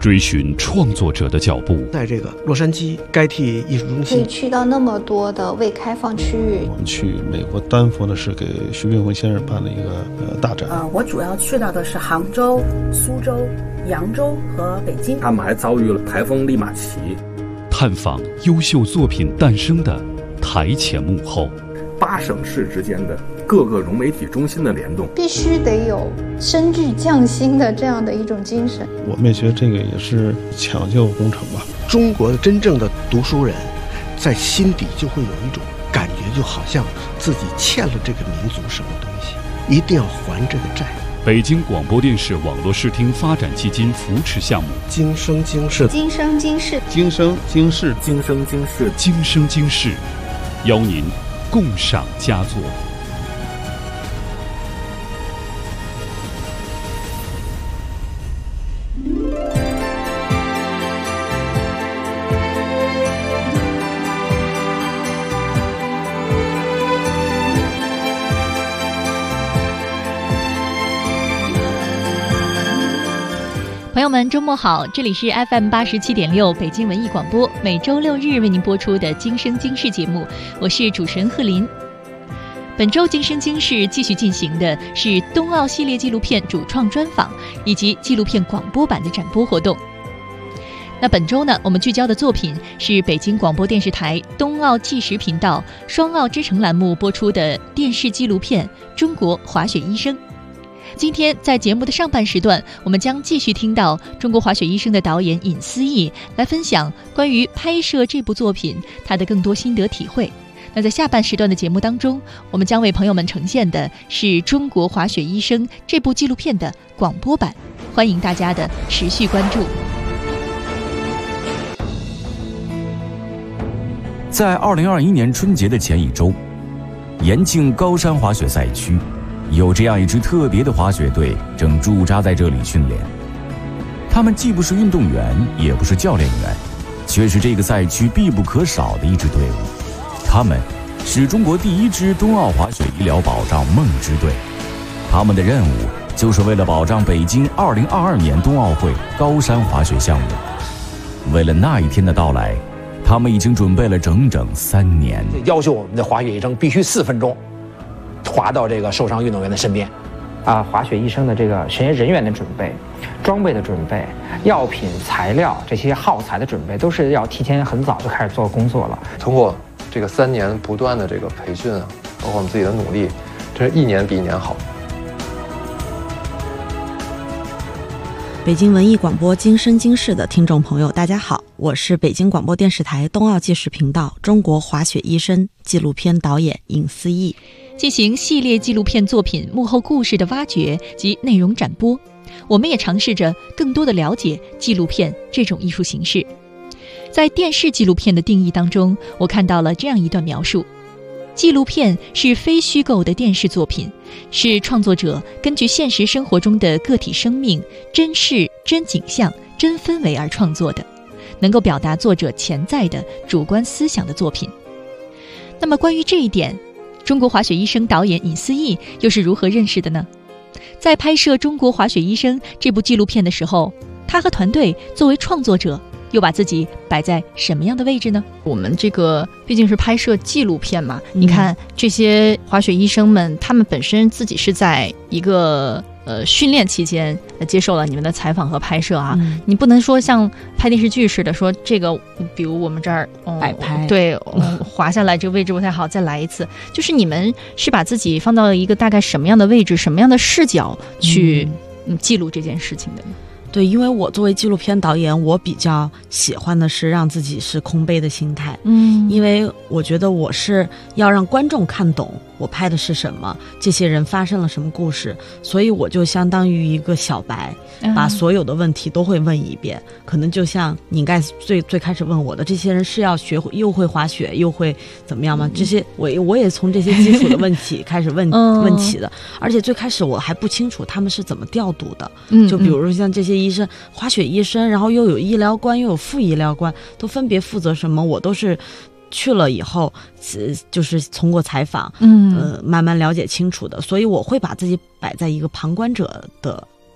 追寻创作者的脚步。 在这个洛杉矶该替艺术中心， 可以去到那么多的未开放区域。 我们去美国丹佛的是给徐冰辉先生办了一个大展。 我主要去到的是杭州、苏州、扬州和北京。 他们还遭遇了台风利马奇。 探访优秀作品诞生的台前幕后 ，8省市之间的各个融媒体中心的联动， 必须得有深具匠心的这样的一种精神。 我们也觉得这个也是抢救工程吧。 中国真正的读书人在心底就会有一种感觉，就好像自己欠了这个民族什么东西，一定要还这个债。 北京广播电视网络视听发展基金扶持项目， 今生今世， 今生今世， 今生今世， 今生今世， 今生今世，邀您共赏佳作。 朋友们，周末好！这里是 FM 87.6北京文艺广播，每周6日为您播出的《今生今世》节目，我是主持人贺林。本周《今生今世》继续进行的是冬奥系列纪录片主创专访以及纪录片广播版的展播活动。那本周呢，我们聚焦的作品是北京广播电视台冬奥纪实频道双奥之城栏目播出的电视纪录片《中国滑雪医生》。今天在节目的上半时段，我们将继续听到中国滑雪医生的导演尹思义来分享关于拍摄这部作品他的更多心得体会。那在下半时段的节目当中，我们将为朋友们呈现的是中国滑雪医生这部纪录片的广播版，欢迎大家的持续关注。 在2021年春节的前一周，延庆高山滑雪赛区有这样一支特别的滑雪队正驻扎在这里训练。他们既不是运动员，也不是教练员，却是这个赛区必不可少的一支队伍。他们是中国第1支冬奥滑雪医疗保障梦之队。他们的任务就是为了保障北京2022年冬奥会高山滑雪项目。为了那一天的到来，他们已经准备了整整3年。 要求我们的滑雪医生必须4分钟滑到这个受伤运动员的身边。 滑雪医生的这个学人员的准备、装备的准备、药品、材料这些耗材的准备，都是要提前很早就开始做工作了。 通过这个3年不断的这个培训啊，包括我们自己的努力，真是1年比1年好。 北京文艺广播今生今世的听众朋友，大家好，我是北京广播电视台冬奥纪实频道中国滑雪医生纪录片导演尹思义。 进行系列纪录片作品幕后故事的挖掘及内容展播，我们也尝试着更多的了解纪录片这种艺术形式。在电视纪录片的定义当中，我看到了这样一段描述：纪录片是非虚构的电视作品，是创作者根据现实生活中的个体生命、真事、真景象、真氛围而创作的，能够表达作者潜在的主观思想的作品。那么关于这一点，中国滑雪医生导演尹思义又是如何认识的呢？在拍摄《中国滑雪医生》这部纪录片的时候，他和团队作为创作者又把自己摆在什么样的位置呢？ 我们这个毕竟是拍摄纪录片嘛，你看这些滑雪医生们，他们本身自己是在一个训练期间接受了你们的采访和拍摄啊，你不能说像拍电视剧似的说这个，比如我们这儿摆拍， 对，滑下来这个位置不太好，再来一次。就是你们是把自己放到了一个大概什么样的位置、什么样的视角去记录这件事情的呢？ 对，因为我作为纪录片导演，我比较喜欢的是让自己是空杯的心态，因为我觉得我是要让观众看懂我拍的是什么，这些人发生了什么故事，所以我就相当于一个小白，把所有的问题都会问一遍。可能就像你应该最开始问我的，这些人是要学会又会滑雪又会怎么样吗？这些我也从这些基础的问题开始问起的，而且最开始我还不清楚他们是怎么调度的，就比如说像这些医生，滑雪医生，然后又有医疗官又有副医疗官，都分别负责什么，我都是去了以后就是通过采访慢慢了解清楚的，所以我会把自己摆在一个旁观者的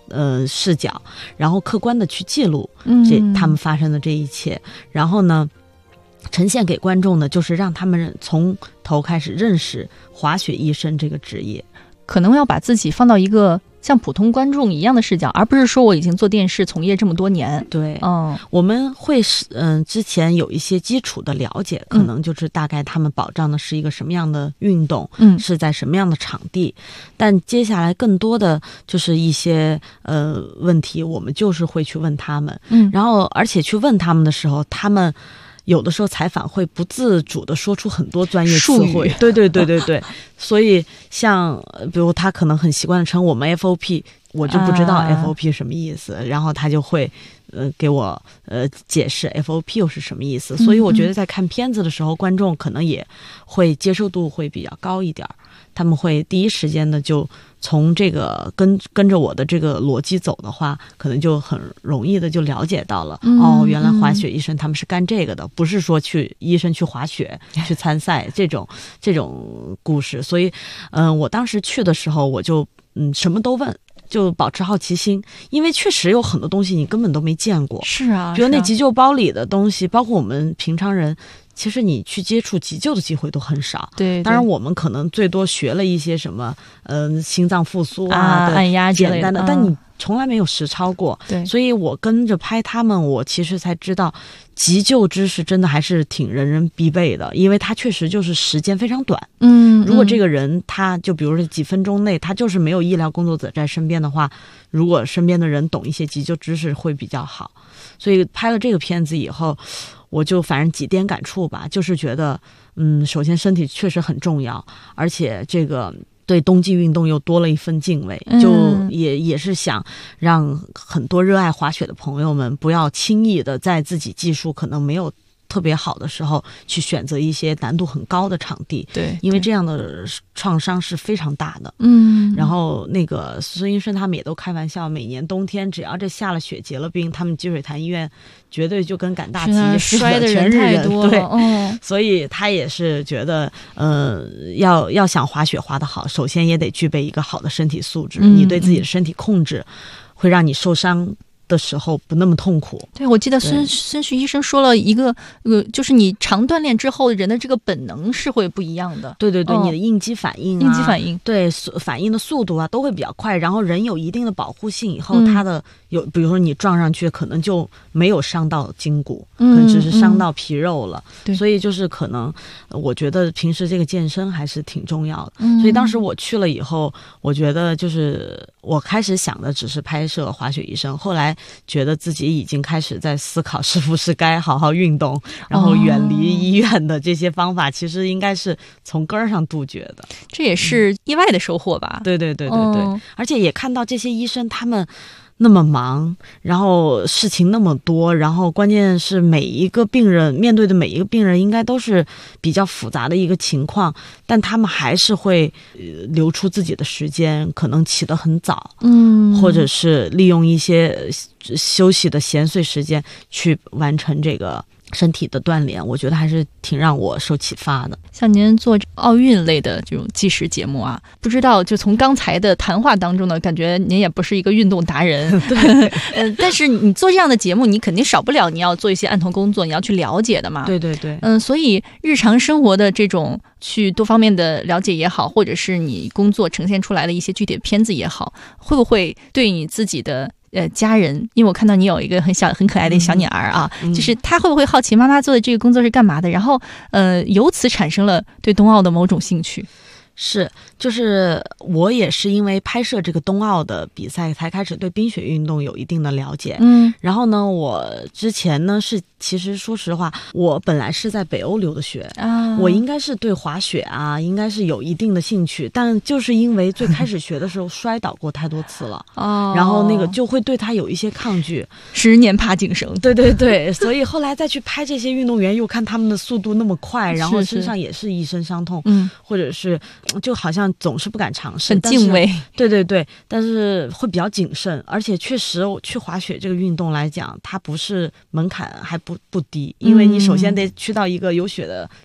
视角，然后客观的去记录他们发生的这一切，然后呢呈现给观众的就是让他们从头开始认识滑雪医生这个职业， 可能要把自己放到一个像普通观众一样的视角，而不是说我已经做电视从业这么多年。 对，我们会之前有一些基础的了解，可能就是大概他们保障的是一个什么样的运动，是在什么样的场地，但接下来更多的就是一些问题，我们就是会去问他们，然后而且去问他们的时候，他们有的时候采访会不自主的说出很多专业词汇，对，所以像比如他可能很习惯的称我们 FOP， 我就不知道 FOP 什么意思，然后他就会给我解释 FOP 又是什么意思，所以我觉得在看片子的时候，观众可能也会接受度会比较高一点，他们会第一时间的就从这个跟着我的这个逻辑走的话，可能就很容易的就了解到了，原来滑雪医生他们是干这个的，不是说医生去滑雪去参赛这种故事。所以我当时去的时候，我就什么都问，就保持好奇心，因为确实有很多东西你根本都没见过。 是啊， 比如那急救包里的东西，包括我们平常人其实你去接触急救的机会都很少。 对， 当然我们可能最多学了一些什么心脏复苏按压简单的，但你从来没有实操过。 对，所以我跟着拍他们，我其实才知道急救知识真的还是挺人人必备的，因为它确实就是时间非常短。如果这个人他就比如说几分钟内他就是没有医疗工作者在身边的话，如果身边的人懂一些急救知识会比较好。所以拍了这个片子以后，我就反正几点感触吧，就是觉得首先身体确实很重要，而且这个对冬季运动又多了一份敬畏，就也是想让很多热爱滑雪的朋友们不要轻易的在自己技术可能没有特别好的时候去选择一些难度很高的场地。 对， 因为这样的创伤是非常大的。然后那个孙医生他们也都开玩笑，每年冬天只要这下了雪结了冰，他们积水潭医院绝对就跟赶大集摔的人太多了。 对，所以他也是觉得要想滑雪滑得好，首先也得具备一个好的身体素质，你对自己的身体控制会让你受伤的时候不那么痛苦。 对，我记得孙旭医生说了一个就是你常锻炼之后人的这个本能是会不一样的。 对，你的应激反应对反应的速度都会比较快，然后人有一定的保护性以后，他的比如说你撞上去可能就没有伤到筋骨，可能只是伤到皮肉了。所以就是可能我觉得平时这个健身还是挺重要的。所以当时我去了以后，我觉得就是我开始想的只是拍摄滑雪医生，后来觉得自己已经开始在思考是不是该好好运动，然后远离医院的这些方法，其实应该是从根儿上杜绝的。 这也是意外的收获吧。 对，而且也看到这些医生他们那么忙，然后事情那么多，然后关键是每一个病人面对的每一个病人应该都是比较复杂的一个情况，但他们还是会留出自己的时间，可能起得很早，或者是利用一些休息的闲碎时间去完成这个身体的锻炼，我觉得还是挺让我受启发的。 像您做奥运类的这种纪实节目啊，不知道就从刚才的谈话当中呢，感觉您也不是一个运动达人。 对， 但是你做这样的节目，你肯定少不了你要做一些案头工作，你要去了解的嘛。 对， 所以日常生活的这种去多方面的了解也好，或者是你工作呈现出来的一些具体的片子也好，会不会对你自己的家人，因为我看到你有一个很可爱的小女儿啊，就是她会不会好奇妈妈做的这个工作是干嘛的，然后由此产生了对冬奥的某种兴趣？ 是，就是我也是因为拍摄这个冬奥的比赛才开始对冰雪运动有一定的了解。然后呢，我之前呢其实说实话，我本来是在北欧留的学，我应该是对滑雪应该是有一定的兴趣，但就是因为最开始学的时候摔倒过太多次了，然后那个就会对它有一些抗拒 ，10年怕井绳。 对，所以后来再去拍这些运动员，又看他们的速度那么快，然后身上也是一身伤痛，或者是就好像总是不敢尝试， 很敬畏。 对，但是会比较谨慎，而且确实去滑雪这个运动来讲，它不是门槛还不低，因为你首先得去到一个有雪的场地，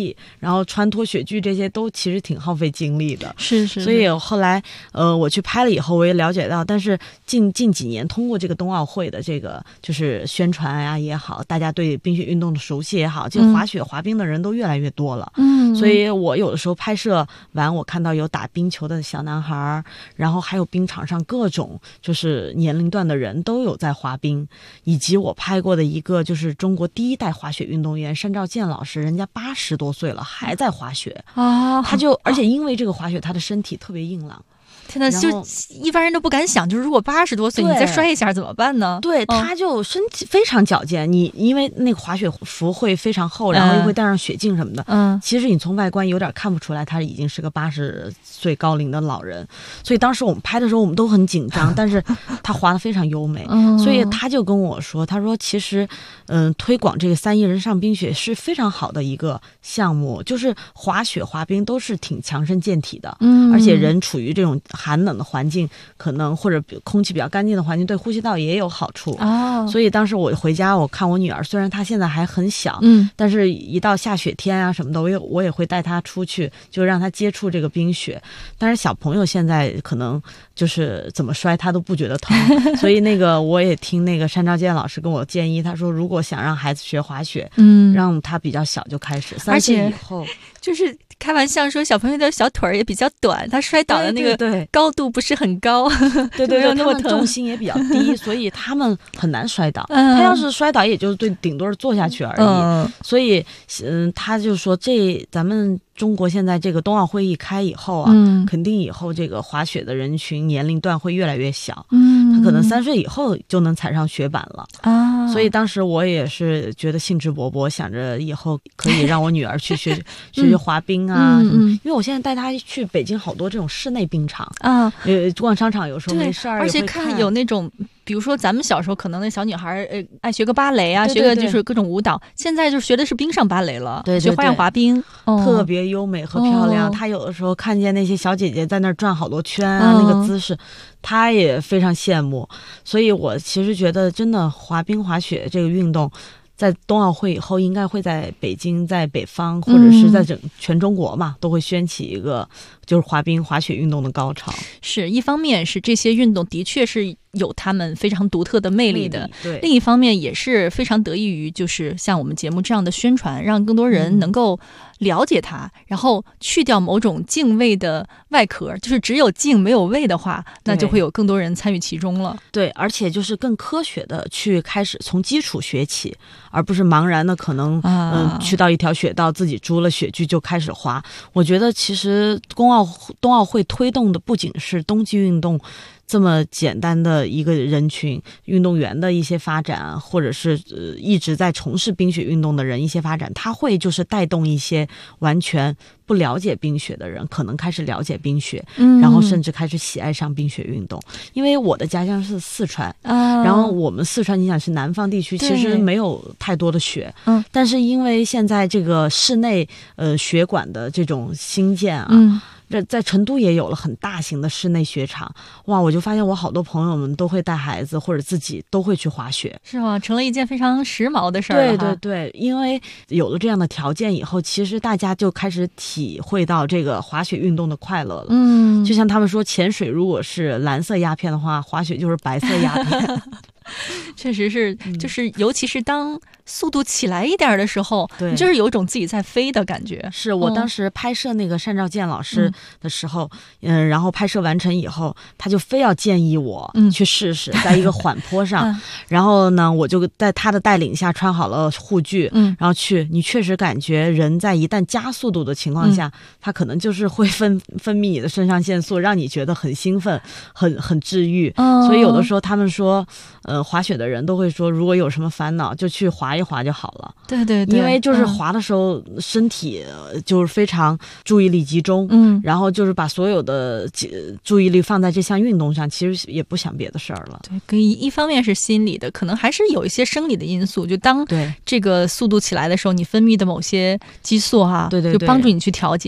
地，然后穿脱雪具，这些都其实挺耗费精力的。 是。 所以后来我去拍了以后，我也了解到，但是近几年通过这个冬奥会的这个就是宣传啊也好，大家对冰雪运动的熟悉也好，这个滑雪滑冰的人都越来越多了。所以我有的时候拍摄完，我看到有打冰球的小男孩，然后还有冰场上各种就是年龄段的人都有在滑冰，以及我拍过的一个就是中国第一代滑雪运动员单兆健老师，人家80多岁了还在滑雪啊，他就而且因为这个滑雪，他的身体特别硬朗。 天哪，就一般人都不敢想，就是如果80多岁你再摔一下怎么办呢？ 对，他就身体非常矫健。你因为那个滑雪服会非常厚，然后又会戴上雪镜什么的，其实你从外观有点看不出来他已经是个80岁高龄的老人。所以当时我们拍的时候我们都很紧张，但是他滑得非常优美。所以他就跟我说，他说其实推广这个3亿人上冰雪是非常好的一个项目，就是滑雪滑冰都是挺强身健体的，而且人处于这种寒冷的环境，可能或者空气比较干净的环境，对呼吸道也有好处。所以当时我回家，我看我女儿，虽然她现在还很小，但是一到下雪天啊什么的，我也会带她出去，就让她接触这个冰雪。但是小朋友现在可能就是怎么摔她都不觉得疼，所以那个我也听那个单兆健老师跟我建议，他说如果想让孩子学滑雪，让他比较小就开始，3岁以后就是开玩笑说小朋友的小腿儿也比较短，他摔倒的那个高度不是很高， 对，他们重心也比较低，所以他们很难摔倒。他要是摔倒，也就顶多是坐下去而已。所以，他就说咱们中国现在这个冬奥会一开以后啊，肯定以后这个滑雪的人群年龄段会越来越小，他可能3岁以后就能踩上雪板了啊。所以当时我也是觉得兴致勃勃，想着以后可以让我女儿去学滑冰啊，因为我现在带她去北京好多这种室内冰场啊，逛商场有时候没事儿， 而且看有那种。比如说咱们小时候可能那小女孩爱学个芭蕾啊，学个就是各种舞蹈，现在就学的是冰上芭蕾了，学花样滑冰， 特别优美和漂亮。她有的时候看见那些小姐姐在那儿转好多圈啊，那个姿势她也非常羡慕。所以我其实觉得真的滑冰滑雪这个运动在冬奥会以后应该会在北京，在北方或者是在全中国嘛，都会掀起一个就是滑冰滑雪运动的高潮。 是一方面是这些运动的确是有他们非常独特的魅力的， 对， 另一方面也是非常得益于就是像我们节目这样的宣传，让更多人能够了解它，然后去掉某种敬畏的外壳，就是只有敬没有畏的话，那就会有更多人参与其中了。 对，而且就是更科学的去开始从基础学起，而不是茫然的可能去到一条雪道自己租了雪具就开始滑。我觉得其实冬奥会推动的不仅是冬季运动这么简单的一个人群运动员的一些发展，或者是一直在从事冰雪运动的人一些发展，它会就是带动一些完全不了解冰雪的人可能开始了解冰雪，然后甚至开始喜爱上冰雪运动。因为我的家乡是四川，然后我们四川你想是南方地区，其实没有太多的雪，但是因为现在这个室内雪馆的这种兴建啊，在成都也有了很大型的室内雪场，哇！我就发现我好多朋友们都会带孩子或者自己都会去滑雪， 是吗？成了一件非常时髦的事儿。 对，因为有了这样的条件以后，其实大家就开始体会到这个滑雪运动的快乐了。就像他们说，潜水如果是蓝色鸦片的话，滑雪就是白色鸦片。 确实是，就是尤其是当速度起来一点的时候，你就是有一种自己在飞的感觉。 是我当时拍摄那个单兆健老师的时候，然后拍摄完成以后，他就非要建议我去试试，在一个缓坡上，然后呢，我就在他的带领下穿好了护具，然后你确实感觉人在一旦加速度的情况下，他可能就是会分泌你的肾上腺素，让你觉得很兴奋，很治愈。所以有的时候他们说，滑雪的人都会说，如果有什么烦恼就去滑一滑就好了。 对， 因为就是滑的时候，身体就是非常注意力集中，然后就是把所有的注意力放在这项运动上，其实也不想别的事儿了。 对，一方面是心理的，可能还是有一些生理的因素，就当这个速度起来的时候，你分泌的某些激素就帮助你去调节。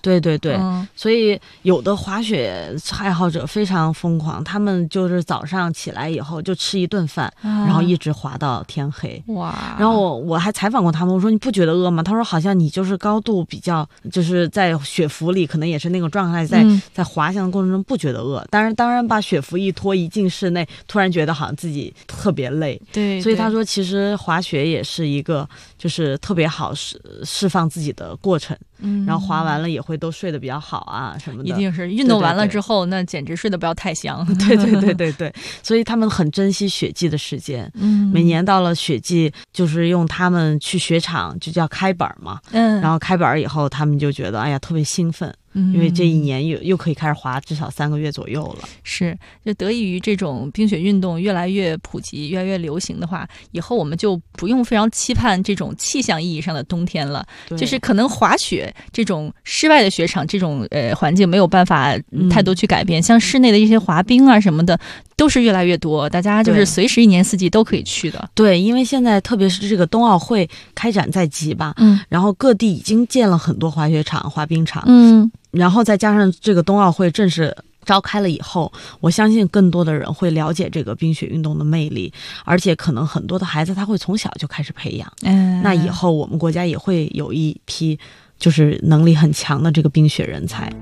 对对对，所以有的滑雪爱好者非常疯狂，他们就是早上起来以后就吃一顿饭，然后一直滑到天黑。哇！然后我还采访过他们，我说你不觉得饿吗？他说好像你就是高度比较，就是在雪服里可能也是那个状态，在滑行的过程中不觉得饿，当然把雪服一脱一进室内，突然觉得好像自己特别累。对，所以他说其实滑雪也是一个就是特别好释放自己的过程。然后滑完了也会都睡得比较好啊什么的， 一定是运动完了之后，那简直睡得不要太香。 对对对对对，所以他们很珍惜雪季的时间。每年到了雪季，就是用他们去雪场就叫开板嘛。然后开板以后，他们就觉得哎呀特别兴奋。因为这一年又可以开始滑至少3个月左右了。 是，就得益于这种冰雪运动越来越普及越来越流行的话，以后我们就不用非常期盼这种气象意义上的冬天了，就是可能滑雪这种室外的雪场这种环境没有办法太多去改变，像室内的一些滑冰啊什么的都是越来越多，大家就是随时一年四季都可以去的。 对，因为现在特别是这个冬奥会开展在即吧，然后各地已经建了很多滑雪场滑冰场，然后再加上这个冬奥会正式召开了以后，我相信更多的人会了解这个冰雪运动的魅力，而且可能很多的孩子他会从小就开始培养。那以后我们国家也会有一批就是能力很强的这个冰雪人才。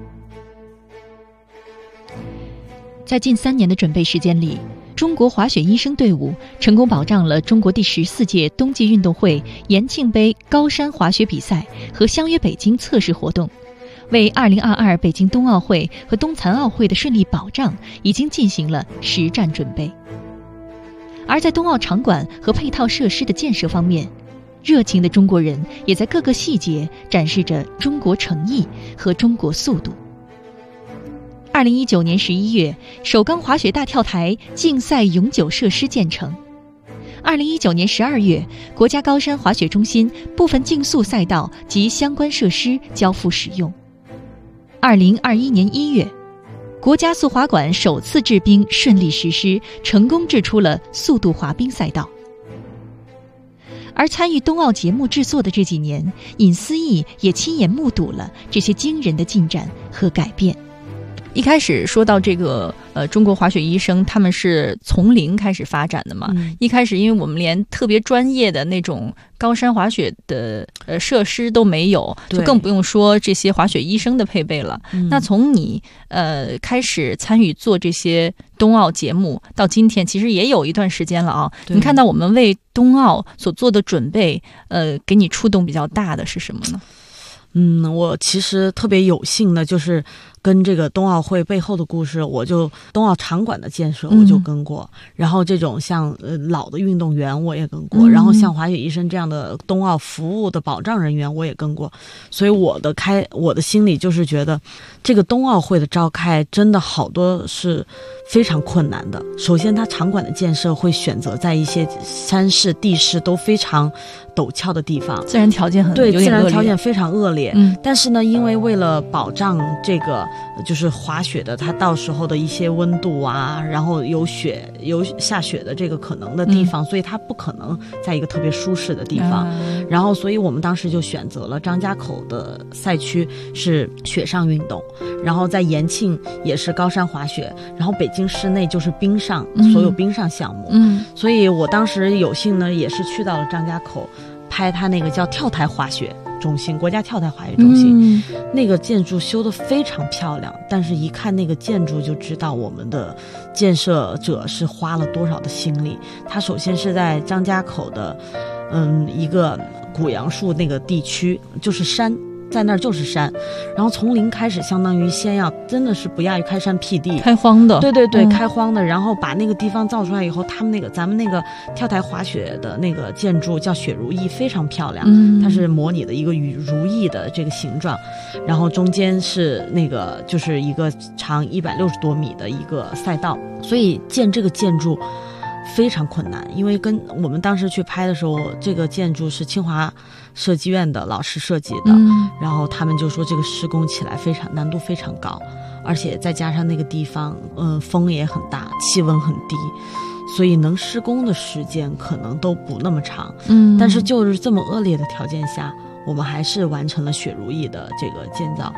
在近3年的准备时间里，中国滑雪医生队伍成功保障了中国第14届冬季运动会延庆杯高山滑雪比赛和相约北京测试活动，为2022北京冬奥会和冬残奥会的顺利保障已经进行了实战准备。而在冬奥场馆和配套设施的建设方面，热情的中国人也在各个细节展示着中国诚意和中国速度。2019年11月，首钢滑雪大跳台竞赛永久设施建成。2019年12月，国家高山滑雪中心部分竞速赛道及相关设施交付使用。2021年1月，国家速滑馆首次制冰顺利实施，成功制出了速度滑冰赛道。而参与冬奥节目制作的这几年，尹思义也亲眼目睹了这些惊人的进展和改变。 一开始说到这个中国滑雪医生他们是从零开始发展的嘛，一开始因为我们连特别专业的那种高山滑雪的设施都没有，就更不用说这些滑雪医生的配备了。那从你开始参与做这些冬奥节目到今天，其实也有一段时间了啊。你看到我们为冬奥所做的准备，给你触动比较大的是什么呢？ 我其实特别有幸的就是跟这个冬奥会背后的故事，我就冬奥场馆的建设我就跟过，然后这种像老的运动员我也跟过，然后像滑雪医生这样的冬奥服务的保障人员我也跟过，所以我的心里就是觉得这个冬奥会的召开真的好多是非常困难的。首先它场馆的建设会选择在一些山势地势都非常陡峭的地方， 自然条件对，自然条件非常恶劣。但是呢，因为为了保障这个就是滑雪的它到时候的一些温度啊，然后有下雪的这个可能的地方，所以它不可能在一个特别舒适的地方。然后所以我们当时就选择了张家口的赛区是雪上运动，然后在延庆也是高山滑雪，然后北京市内就是冰上，所有冰上项目。所以我当时有幸呢也是去到了张家口拍他那个叫跳台滑雪中心，国家跳台滑雪中心，那个建筑修得非常漂亮，但是一看那个建筑就知道我们的建设者是花了多少的心力。他首先是在张家口的一个古杨树那个地区，就是山，在那儿就是山，然后从零开始，相当于先要真的是不亚于开山辟地， 开荒的， 对对对，开荒的，然后把那个地方造出来以后，咱们那个跳台滑雪的那个建筑叫雪如意，非常漂亮，它是模拟的一个如意的这个形状，然后中间是那个就是一个长160多米的一个赛道，所以建这个建筑非常困难，因为跟我们当时去拍的时候，这个建筑是清华设计院的老师设计的，然后他们就说这个施工起来难度非常高，而且再加上那个地方风也很大，气温很低，所以能施工的时间可能都不那么长。但是就是这么恶劣的条件下，我们还是完成了雪如意的这个建造。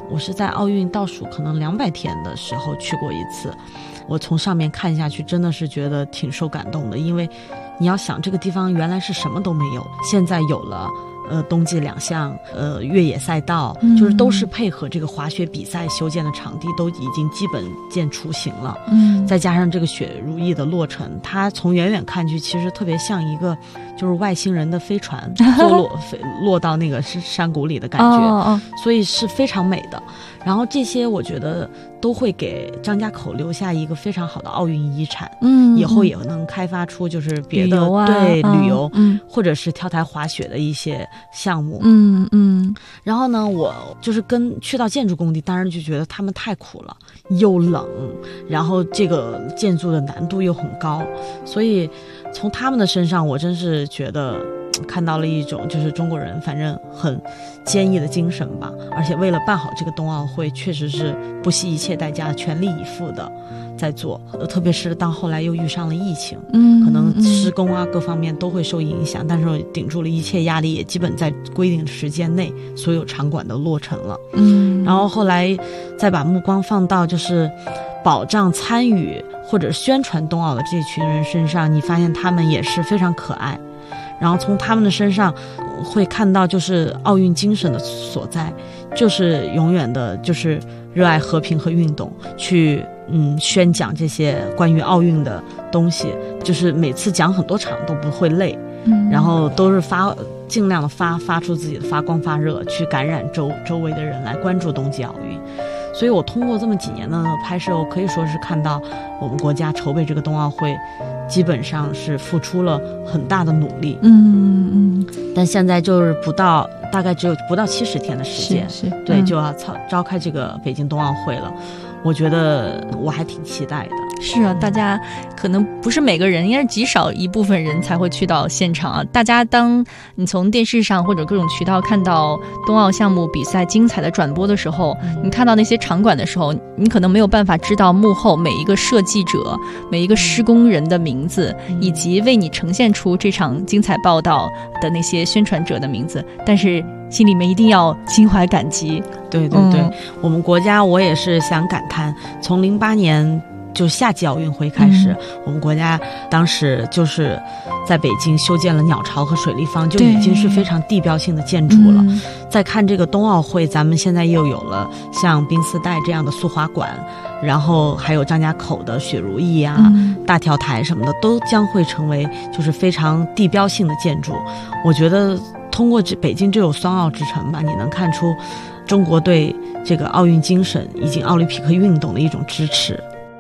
我是在奥运倒数可能200天的时候去过一次，我从上面看下去真的是觉得挺受感动的，因为你要想这个地方原来是什么都没有，现在有了冬季2项越野赛道，就是都是配合这个滑雪比赛修建的场地，都已经基本见雏形了。再加上这个雪如意的落成，它从远远看去其实特别像一个就是外星人的飞船落到那个山谷里的感觉，所以是非常美的。然后这些我觉得都会给张家口留下一个非常好的奥运遗产，以后也能开发出就是别的旅游或者是跳台滑雪的一些项目。然后呢，我就是去到建筑工地，当然就觉得他们太苦了，又冷，然后这个建筑的难度又很高，所以从他们的身上我真是觉得看到了一种就是中国人反正很坚毅的精神吧，而且为了办好这个冬奥会确实是不惜一切代价全力以赴的在做，特别是当后来又遇上了疫情，可能施工啊各方面都会受影响，但是顶住了一切压力，也基本在规定的时间内所有场馆都落成了。然后后来再把目光放到就是保障参与或者宣传冬奥的这群人身上，你发现他们也是非常可爱，然后从他们的身上会看到就是奥运精神的所在，就是永远的就是热爱和平和运动，去宣讲这些关于奥运的东西，就是每次讲很多场都不会累，然后都是尽量的发出自己的发光发热，去感染周围的人来关注冬季奥运。所以我通过这么几年的拍摄，我可以说是看到我们国家筹备这个冬奥会基本上是付出了很大的努力。但现在就是大概只有不到70天的时间，对，就要召开这个北京冬奥会了。我觉得我还挺期待的。 是啊，大家可能不是每个人，应该是极少一部分人才会去到现场啊。大家当你从电视上或者各种渠道看到冬奥项目比赛精彩的转播的时候，你看到那些场馆的时候，你可能没有办法知道幕后每一个设计者、每一个施工人的名字，以及为你呈现出这场精彩报道的那些宣传者的名字，但是心里面一定要心怀感激。 对对对，我们国家我也是想感叹，从08年就夏季奥运会开始，我们国家当时就是在北京修建了鸟巢和水立方，就已经是非常地标性的建筑了。再看这个冬奥会，咱们现在又有了像冰丝带这样的速滑馆，然后还有张家口的雪如意啊、大跳台什么的，都将会成为就是非常地标性的建筑。我觉得通过北京这有双奥之城吧，你能看出中国对这个奥运精神以及奥林匹克运动的一种支持。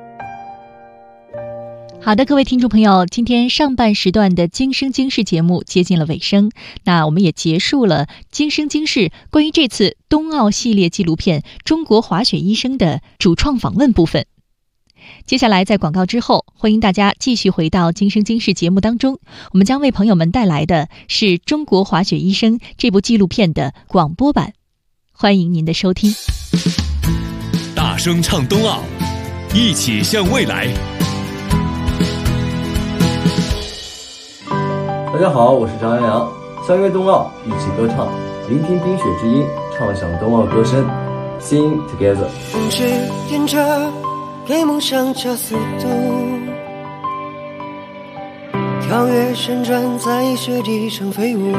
好的，各位听众朋友，今天上半时段的今生今世节目接近了尾声，那我们也结束了今生今世关于这次冬奥系列纪录片《中国滑雪医生》的主创访问部分。接下来在广告之后，欢迎大家继续回到今生今世节目当中，我们将为朋友们带来的是《中国滑雪医生》这部纪录片的广播版，欢迎您的收听。 大声唱冬奥，一起向未来。 大家好，我是张阳阳，相约冬奥，一起歌唱，聆听冰雪之音，唱响冬奥歌声 ，Sing together。 指引着给梦想加速度，跳跃旋转在雪地上飞舞，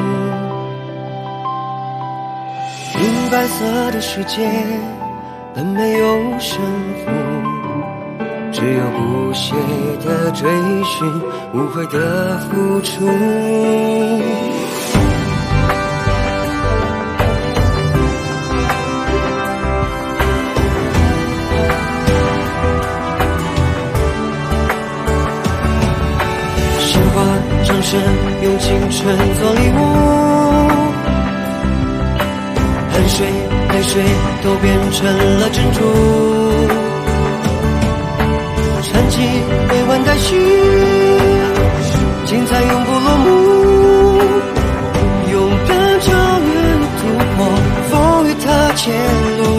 银白色的世界，但没有胜负。只有不懈的追寻，无悔的付出。鲜花掌声用青春做礼物，汗水泪水都变成了珍珠。传奇未完待续，精彩永不落幕。勇敢超越突破，风雨踏前路。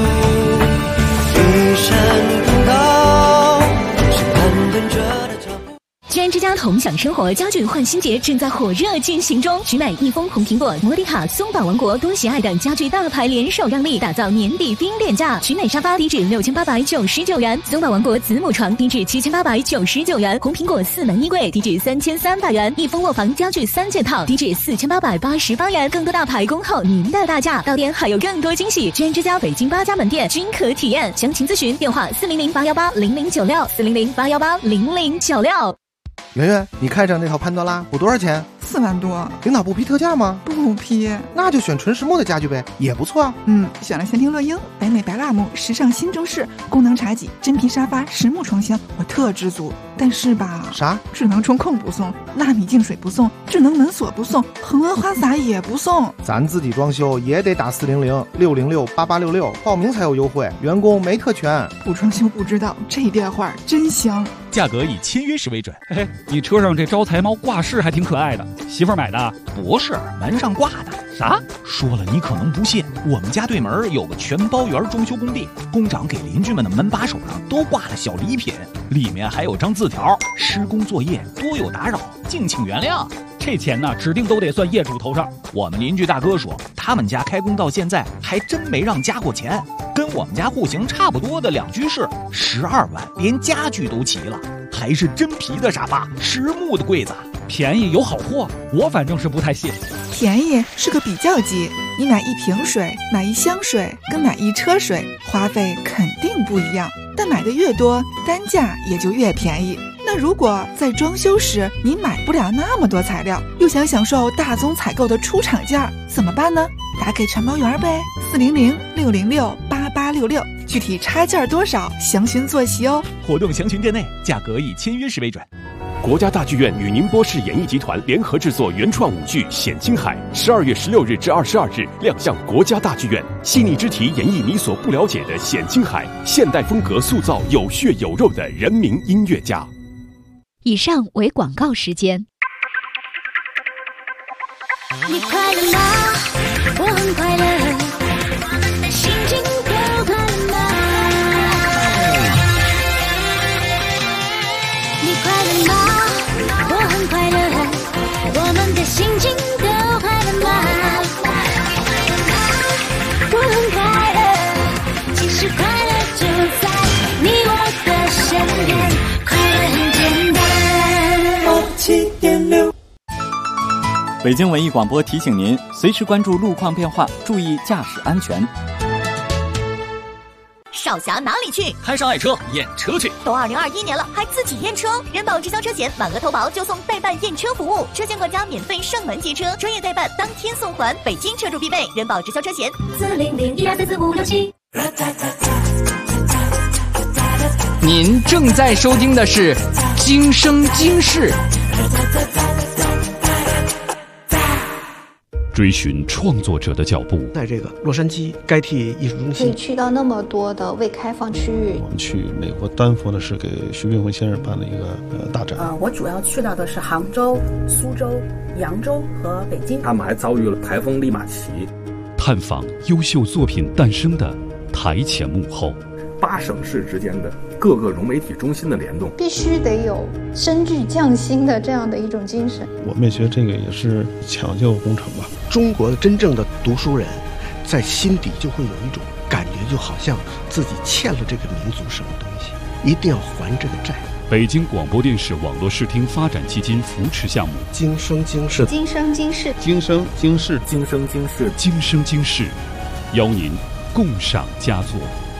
一闪通道，是攀登者的脚步。 坚持之家同享生活家具换新节正在火热进行中，取美、益丰、红苹果、摩迪卡、松宝王国、多喜爱等家具大牌联手让利，打造年底冰点价。取美沙发低至6899元，松宝王国子母床低至7899元，红苹果4门衣柜低至3300元，益丰卧房家具3件套低至4888元。更多大牌恭候您的大驾，到店还有更多惊喜。居然之家北京8家门店均可体验，详情咨询电话400-818-0096，400-818-0096。 圆圆，你看上那套潘多拉补多少钱 ？4万多。 领导不批特价吗？ 不批。 那就选纯实木的家具呗，也不错啊。 选了仙庭乐英、北美白蜡木、时尚新中式、功能茶几、真皮沙发、实木床箱，我特知足。但是吧， 啥？ 智能中控不送，纳米净水不送，智能门锁不送，恒温花洒也不送。 咱自己装修也得打400-606-8866报名才有优惠，员工没特权。 不装修不知道，这电话真香。 价格以签约时为准。嘿嘿，你车上这招财猫挂饰还挺可爱的，媳妇儿买的？ 不是，门上挂的。 啥？ 说了你可能不信，我们家对门有个全包园装修工地，工长给邻居们的门把手上都挂了小礼品，里面还有张字条：施工作业多有打扰，敬请原谅。 这钱呢，指定都得算业主头上。 我们邻居大哥说，他们家开工到现在还真没让加过钱，跟我们家户型差不多的2居室，12万，连家具都齐了，还是真皮的沙发，实木的柜子， 便宜有好货，我反正是不太信。 便宜是个比较级，你买1瓶水、买1箱水跟买1车水，花费肯定不一样，但买的越多，单价也就越便宜。那如果在装修时你买不了那么多材料，又想享受大宗采购的出厂价，怎么办呢？打给全包园呗，400-606-8866，具体差价多少，详询坐席哦。 活动详询店内，价格以签约时为准。 国家大剧院与宁波市演艺集团联合制作原创舞剧《显青海》，12月16日至22日亮相国家大剧院，细腻之题演绎你所不了解的显青海，现代风格塑造有血有肉的人民音乐家。 以上为广告时间。 你快乐吗？我很快乐，心情都快乐吗？你快乐吗？我很快乐，我们的心情都快乐吗？我很快乐，其实快乐就在你我的身边，快乐很简单。7.6 北京文艺广播提醒您，随时关注路况变化，注意驾驶安全。 少侠哪里去？ 摊上爱车验车去。 都2021年了，还自己验车？人保直销车险满额投保就送代办验车服务，车险管家免费上门接车，专业代办当天送还，北京车主必备。人保直销车险400-1234567。 您正在收听的是《今生今世》。 追寻创作者的脚步， 在这个洛杉矶该替艺术中心， 可以去到那么多的未开放区域。 我们去美国丹佛的是给徐冰辉先生办了一个大展。 我主要去到的是杭州、苏州、扬州和北京。 他们还遭遇了台风利马奇， 探访优秀作品诞生的台前幕后 ，8省市之间的各个融媒体中心的联动， 必须得有深具匠心的这样的一种精神。 我们也觉得这个也是抢救工程吧。 中国真正的读书人，在心底就会有一种感觉，就好像自己欠了这个民族什么东西，一定要还这个债。 北京广播电视网络视听发展基金扶持项目， 今生今世， 今生今世， 今生今世， 今生今世， 今生今世，邀您共赏佳作。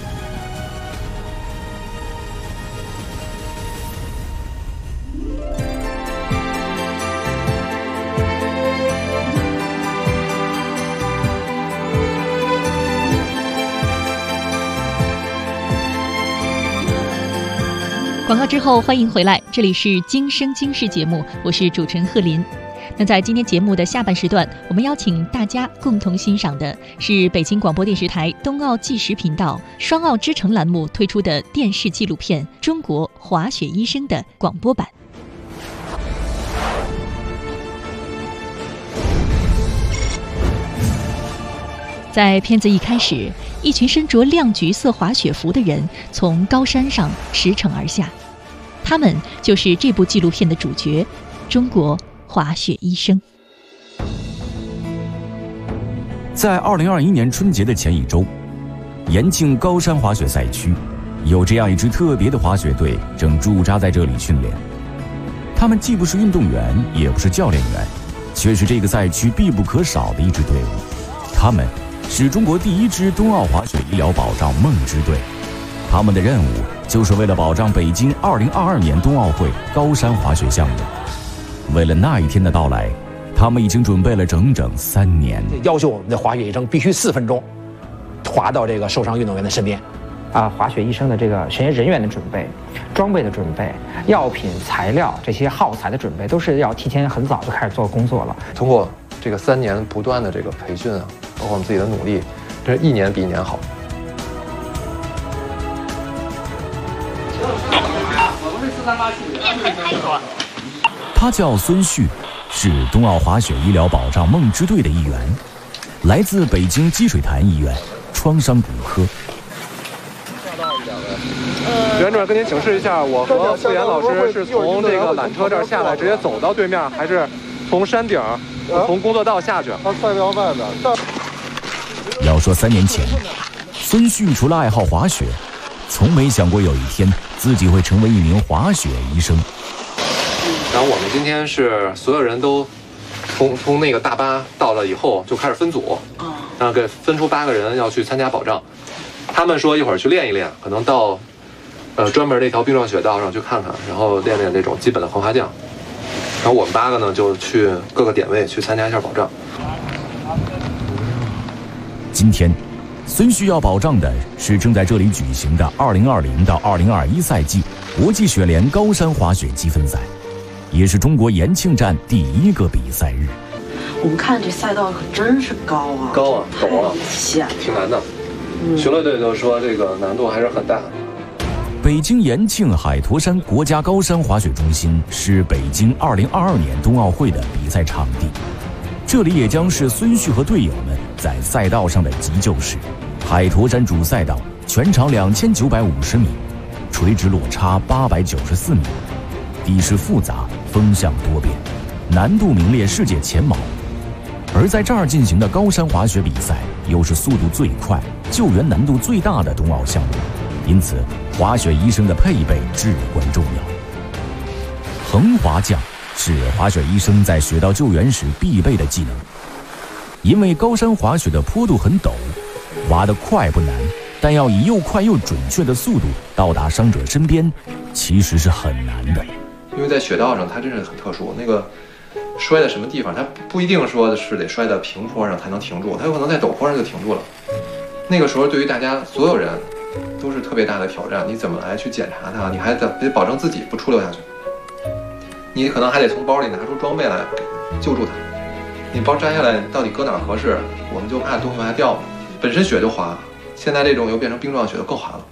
广告之后欢迎回来，这里是今生今世节目，我是主持人贺林。那在今天节目的下半时段，我们邀请大家共同欣赏的是北京广播电视台冬奥纪实频道双奥之城栏目推出的电视纪录片《中国滑雪医生》的广播版。在片子一开始，一群身着亮橘色滑雪服的人从高山上驰骋而下， 他们就是这部纪录片的主角——中国滑雪医生。 在2021年春节的前一周，延庆高山滑雪赛区有这样一支特别的滑雪队正驻扎在这里训练。他们既不是运动员，也不是教练员，却是这个赛区必不可少的一支队伍。他们是中国第一支冬奥滑雪医疗保障梦之队。他们的任务就是为了保障北京2022年冬奥会高山滑雪项目。为了那一天的到来，他们已经准备了整整3年。 要求我们的滑雪医生必须4分钟滑到这个受伤运动员的身边。 滑雪医生的这个这些人员的准备、装备的准备、药品、材料这些耗材的准备，都是要提前很早就开始做工作了。 通过这个3年不断的这个培训啊，包括我们自己的努力，这是1年比1年好。 他叫孙旭，是冬奥滑雪医疗保障梦之队的一员，来自北京积水潭医院创伤骨科。 袁主任，跟您请示一下，我和傅岩老师是从这个缆车这儿下来，直接走到对面，还是从山顶从工作道下去？ 赛道外面。 要说3年前，孙旭除了爱好滑雪，从没想过有一天自己会成为一名滑雪医生。 然后我们今天是所有人都从那个大巴到了以后就开始分组，然后给分出8个人要去参加保障。他们说一会儿去练一练，可能到专门那条冰状雪道上去看看，然后练练这种基本的横滑降。然后我们8个呢就去各个点位去参加一下保障。 今天，孙旭要保障的是正在这里举行的2020到2021赛季国际雪联高山滑雪积分赛，也是中国延庆站第1个比赛日。 我们看这赛道可真是高啊， 高啊，陡啊，挺难的。巡逻队就说这个难度还是很大。 北京延庆海坨山国家高山滑雪中心是北京2022年冬奥会的比赛场地，这里也将是孙旭和队友们在赛道上的急救室。海坨山主赛道全长2950米，垂直落差894米，地势复杂，风向多变，难度名列世界前茅。而在这儿进行的高山滑雪比赛，又是速度最快、救援难度最大的冬奥项目，因此滑雪医生的配备至关重要。横滑降是滑雪医生在雪道救援时必备的技能。因为高山滑雪的坡度很陡，滑得快不难，但要以又快又准确的速度到达伤者身边，其实是很难的。 因为在雪道上它真是很特殊，那个摔在什么地方，它不一定说是得摔在平坡上才能停住，它有可能在陡坡上就停住了。那个时候对于大家所有人都是特别大的挑战，你怎么来去检查它？你还得保证自己不出溜下去，你可能还得从包里拿出装备来救助它。你包摘下来到底搁哪儿合适？我们就怕东西往下掉嘛。本身雪就滑，现在这种又变成冰状雪，就更滑了。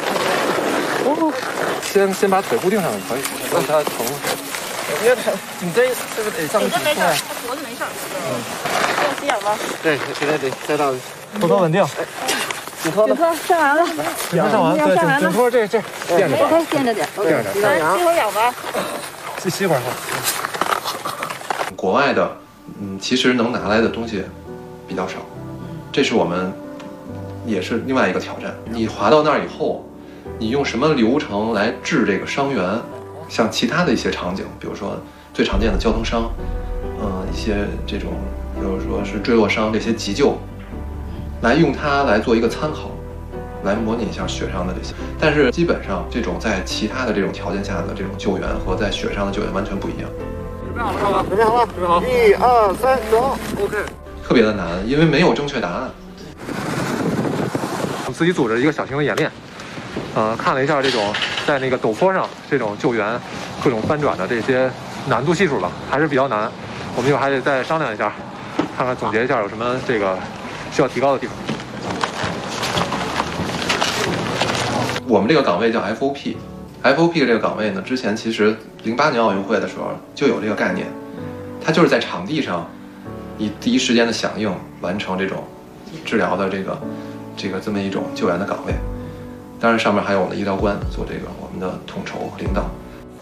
先把腿固定上可以，让它疼。 你这是不是得上去？没事，活着没事。用吸氧吧。 对，现在得再到头头稳定。 顶托上完了， 顶托上完，对，顶托这垫着点， 垫着点， 来吸会氧吧。 吸会儿。国外的，其实能拿来的东西比较少，这是我们也是另外一个挑战。你滑到那儿以后，你用什么流程来治这个伤员？像其他的一些场景，比如说最常见的交通伤，一些这种，比如说是坠落伤这些急救，来用它来做一个参考，来模拟一下雪上的这些。但是基本上这种在其他的这种条件下的这种救援和在雪上的救援完全不一样。准备好了，准备好了，准备好，1、2、3，走 ，OK。特别的难，因为没有正确答案。我们自己组织一个小型的演练。看了一下这种在那个陡坡上这种救援各种翻转的这些难度系数吧，还是比较难。我们就还得再商量一下，看看总结一下有什么这个需要提高的地方。我们这个岗位叫 FOP 这个岗位呢，之前其实08年奥运会的时候就有这个概念，它就是在场地上以第一时间的响应完成这种治疗的这么一种救援的岗位。当然，上面还有我们的医疗官做这个我们的统筹和领导。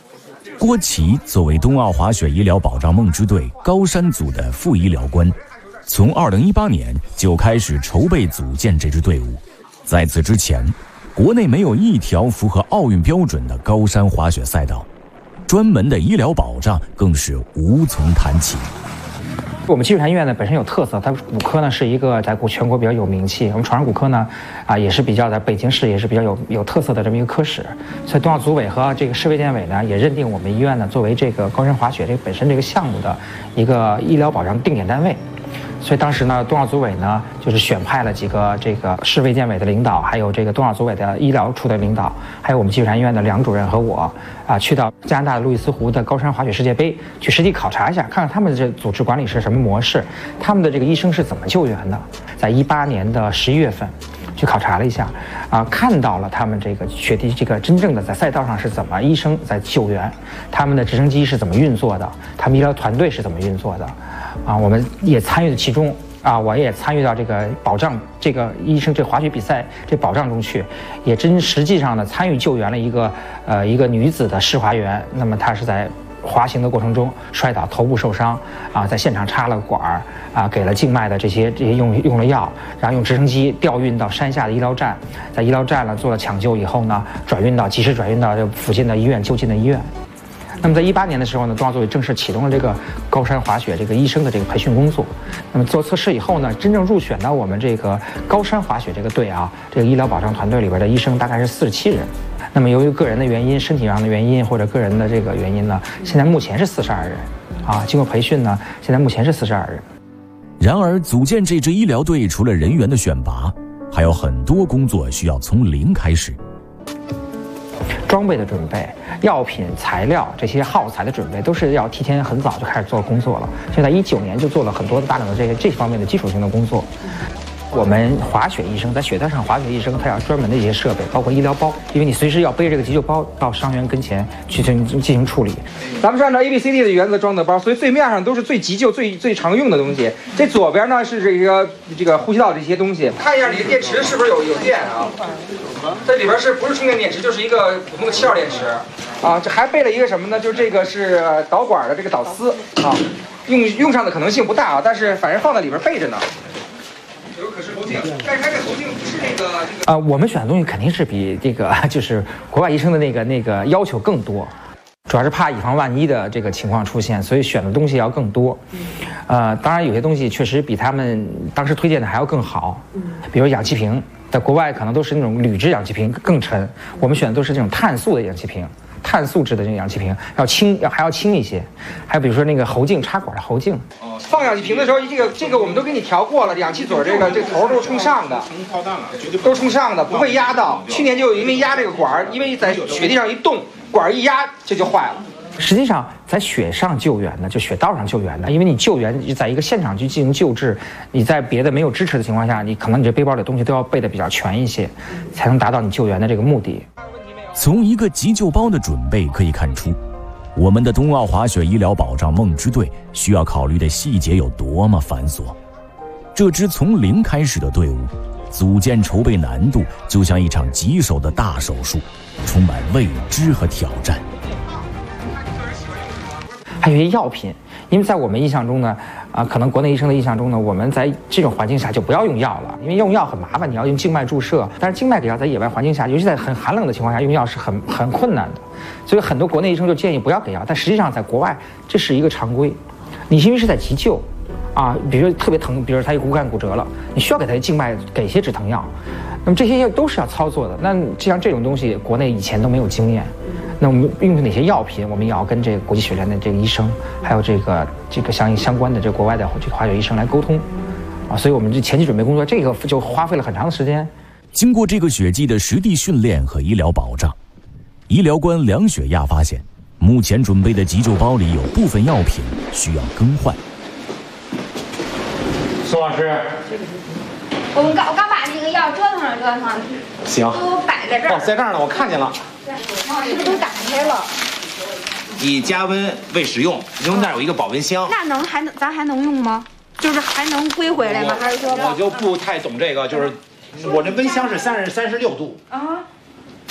郭琦作为冬奥滑雪医疗保障梦之队高山组的副医疗官，从2018年就开始筹备组建这支队伍。在此之前，国内没有一条符合奥运标准的高山滑雪赛道，专门的医疗保障更是无从谈起。 我们积水潭医院呢本身有特色，它骨科呢是一个在全国比较有名气，我们创伤骨科呢也是比较在北京市也是比较有特色的这么一个科室，所以冬奥组委和这个市卫健委呢也认定我们医院呢作为这个高山滑雪这个本身这个项目的一个医疗保障定点单位。所以当时呢，冬奥组委呢就是选派了几个这个市卫健委的领导，还有这个冬奥组委的医疗处的领导，还有我们积水潭医院的梁主任和我去到加拿大的路易斯湖的高山滑雪世界杯去实地考察一下，看看他们的这组织管理是什么模式，他们的这个医生是怎么救援的。在18年的11月份去考察了一下，看到了他们这个雪地这个真正的在赛道上是怎么医生在救援，他们的直升机是怎么运作的，他们医疗团队是怎么运作的。我们也参与了其中我也参与到这个保障这个医生这滑雪比赛这保障中去，也实际上呢参与救援了一个女子的试滑员，那么她是在滑行的过程中摔倒，头部受伤在现场插了管给了静脉的这些用了药，然后用直升机调运到山下的医疗站，在医疗站呢做了抢救以后呢及时转运到这附近的医院就近的医院。那么在18年的时候呢，冬奥组委正式启动了这个高山滑雪这个医生的这个培训工作。那么做测试以后呢，真正入选到我们这个高山滑雪这个队这个医疗保障团队里边的医生大概是47人。那么由于个人的原因、身体上的原因或者个人的这个原因呢，现在目前是42人经过培训呢，现在目前是42人。 然而，组建这支医疗队除了人员的选拔，还有很多工作需要从零开始。 装备的准备、药品、材料这些耗材的准备，都是要提前很早就开始做工作了。现在19年就做了很多大量的这方面的基础性的工作。我们滑雪医生在雪道上滑雪医生，他要专门的一些设备，包括医疗包，因为你随时要背这个急救包到伤员跟前去进行处理。 咱们是按照 ABCD 的原则装的包，所以最面上都是最急救、最常用的东西。这左边呢是这个呼吸道这些东西，看一下你的电池是不是有电这里边是不是充电电池，就是一个普通的7号电池这还备了一个什么呢？就是这个是导管的这个导丝用上的可能性不大但是反正放在里边备着呢。有可视头镜，但是它这个头镜不是这个我们选的东西肯定是比这个就是国外医生的那个要求更多，主要是怕以防万一的这个情况出现，所以选的东西要更多。当然有些东西确实比他们当时推荐的还要更好，比如氧气瓶，在国外可能都是那种铝制氧气瓶更沉，我们选的都是这种碳素的氧气瓶。碳素制的这个氧气瓶还要轻一些，还有比如说那个喉镜插管的喉镜。 放氧气瓶的时候，这个我们都给你调过了，氧气嘴这头都是冲上的，都是冲上的，不会压到。去年就因为压这个管，因为在雪地上一动，管一压这就坏了。 实际上，在雪上救援的，就雪道上救援的，因为你救援在一个现场去进行救治，你在别的没有支持的情况下，你可能你这背包里的东西都要备的比较全一些，才能达到你救援的这个目的。 从一个急救包的准备可以看出，我们的冬奥滑雪医疗保障梦之队需要考虑的细节有多么繁琐。这支从零开始的队伍，组建筹备难度就像一场棘手的大手术，充满未知和挑战。 还有一些药品，因为在我们印象中呢，可能国内医生的印象中呢，我们在这种环境下就不要用药了，因为用药很麻烦，你要用静脉注射。但是静脉给药在野外环境下，尤其在很寒冷的情况下，用药是很困难的，所以很多国内医生就建议不要给药。但实际上在国外这是一个常规，你因为是在急救，比如说特别疼，比如说他有骨干骨折了，你需要给他静脉给一些止疼药，那么这些都是要操作的。那像这种东西，国内以前都没有经验。那我们用哪些药品，我们也要跟这个国际雪联的这个医生，还有这个相关的这国外的这个滑雪医生来沟通，所以我们这前期准备工作这个就花费了很长的时间。 经过这个雪季的实地训练和医疗保障，医疗官梁雪亚发现，目前准备的急救包里有部分药品需要更换。 苏老师， 我刚把那个药折腾了， 行， 都摆在这儿。 在这儿呢，我看见了。 是不是都打开了？ 以加温为使用，因为那儿有一个保温箱。 那咱还能用吗？就是还能归回来吗？还是说我就不太懂这个，就是我这温箱是36度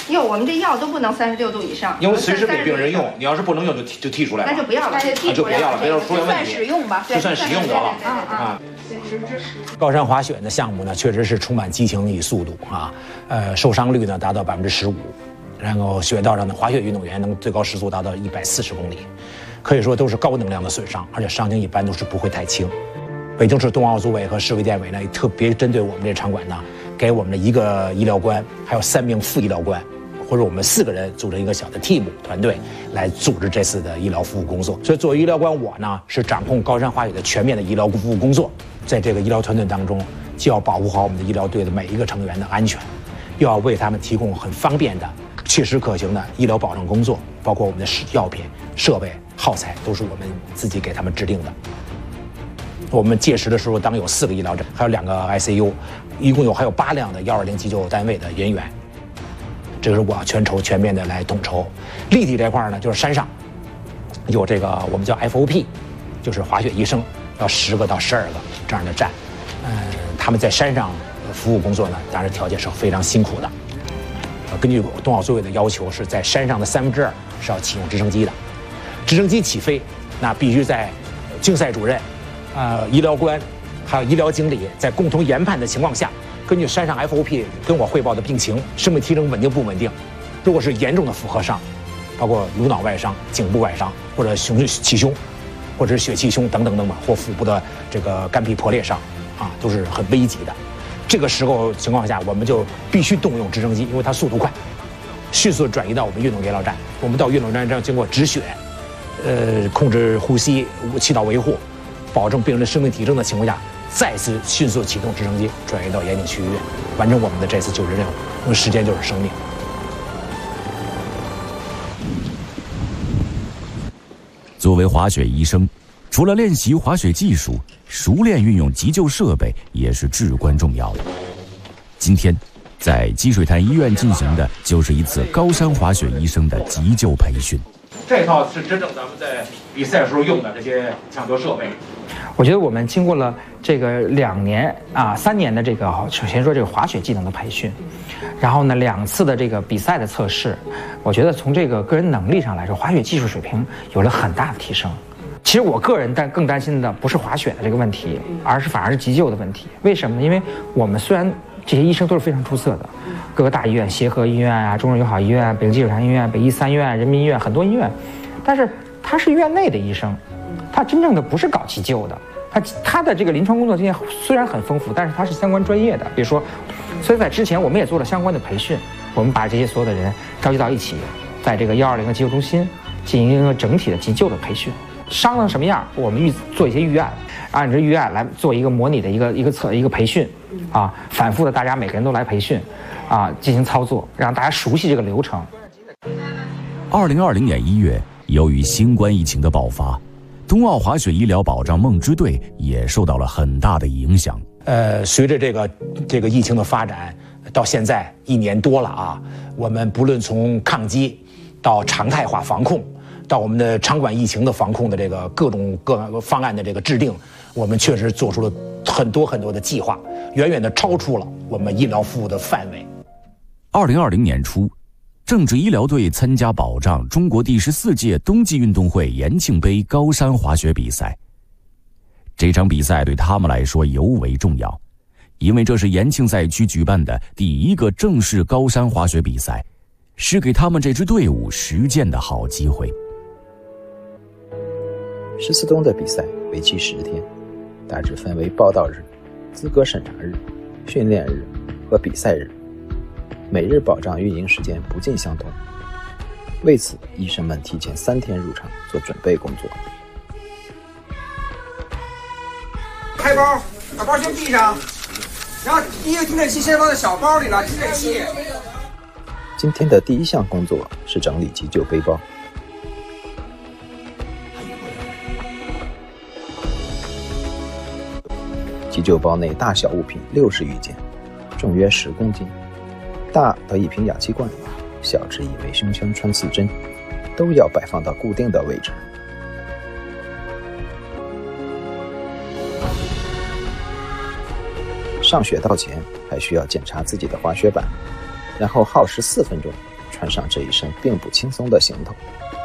哟，我们这药都不能36度以上， 因为随时给病人用，你要是不能用就剔出来了， 那就不要了， 就别要了，别说出现问题， 就算使用吧， 就算使用得了啊。高山滑雪的项目呢，确实是充满激情与速度啊，受伤率呢达到15%，然后雪道上的滑雪运动员能最高时速达到140公里，可以说都是高能量的损伤，而且伤情一般都是不会太轻。北京市冬奥组委和市卫健委呢，特别针对我们这场馆呢，给我们的1个医疗官，还有3名副医疗官，或者我们4个人组成一个小的 team 团队来组织这次的医疗服务工作。所以作为医疗官，我呢是掌控高山滑雪的全面的医疗服务工作。在这个医疗团队当中，既要保护好我们的医疗队的每一个成员的安全，又要为他们提供很方便的、切实可行的医疗保障工作，包括我们的药品、设备、耗材都是我们自己给他们制定的。我们届时的时候，当有4个医疗站，还有2个 ICU， 一共还有8辆的120急救单位的人员。这个是我全面的来统筹。立体这块呢，就是山上有这个我们叫 FOP， 就是滑雪医生，要10个到12个这样的站。他们在山上服务工作呢，当然条件是非常辛苦的。根据冬奥组委的要求，是在山上的2/3是要启用直升机的。直升机起飞，那必须在竞赛主任、医疗官还有医疗经理在共同研判的情况下，根据山上 FOP 跟我汇报的病情、生命体征稳定不稳定，如果是严重的负荷伤，包括颅脑外伤、颈部外伤，或者气胸，或者是血气胸等等，或腹部的这个肝脾破裂伤啊，都是很危急的。这个时候情况下，我们就必须动用直升机，因为它速度快，迅速转移到我们运动医疗站。我们到运动站这样经过止血，控制呼吸、气道维护，保证病人的生命体征的情况下，再次迅速启动直升机转移到岩井区医院，完成我们的这次救治任务。因为时间就是生命。 作为滑雪医生，除了练习滑雪技术，熟练运用急救设备也是至关重要的。今天，在积水潭医院进行的就是一次高山滑雪医生的急救培训。 这套是真正咱们在比赛时候用的这些抢救设备。 我觉得我们经过了这个2年3年的这个，首先说这个滑雪技能的培训，然后呢2次的这个比赛的测试，我觉得从这个个人能力上来说，滑雪技术水平有了很大的提升。其实我个人更担心的不是滑雪的这个问题，反而是急救的问题。为什么呢？因为我们虽然这些医生都是非常出色的，各个大医院，协和医院啊、中日友好医院、北京积水潭医院、北医3院、人民医院，很多医院，但是他是院内的医生，他真正的不是搞急救的。他的这个临床工作经验虽然很丰富，但是他是相关专业的。比如说，所以在之前我们也做了相关的培训，我们把这些所有的人召集到一起，在这个120的急救中心进行一个整体的急救的培训。伤成什么样，我们做一些预案，按照预案来做一个模拟的一个培训，反复的大家每个人都来培训，进行操作，让大家熟悉这个流程。 2020年1月，由于新冠疫情的爆发，冬奥滑雪医疗保障梦之队也受到了很大的影响。 随着这个疫情的发展，到现在1年多了啊，我们不论从抗击到常态化防控，到我们的场馆疫情的防控的这个各个方案的这个制定，我们确实做出了很多的计划，远远的超出了我们医疗服务的范围。 2020年初，正治医疗队参加保障中国第14届冬季运动会延庆杯高山滑雪比赛。这场比赛对他们来说尤为重要，因为这是延庆赛区举办的第1个正式高山滑雪比赛，是给他们这支队伍实践的好机会。 14冬的比赛为期10天，大致分为报到日、资格审查日、训练日和比赛日，每日保障运营时间不尽相同。为此，医生们提前3天入场做准备工作。 开包，把包先闭上，然后第一个听诊器先放在小包里了。听诊器。 今天的第1项工作是整理急救背包。急救包内大小物品60余件，重约10公斤，大的1瓶氧气罐，小至1枚胸腔穿刺针，都要摆放到固定的位置。上雪道前还需要检查自己的滑雪板，然后耗时4分钟穿上这一身并不轻松的行头。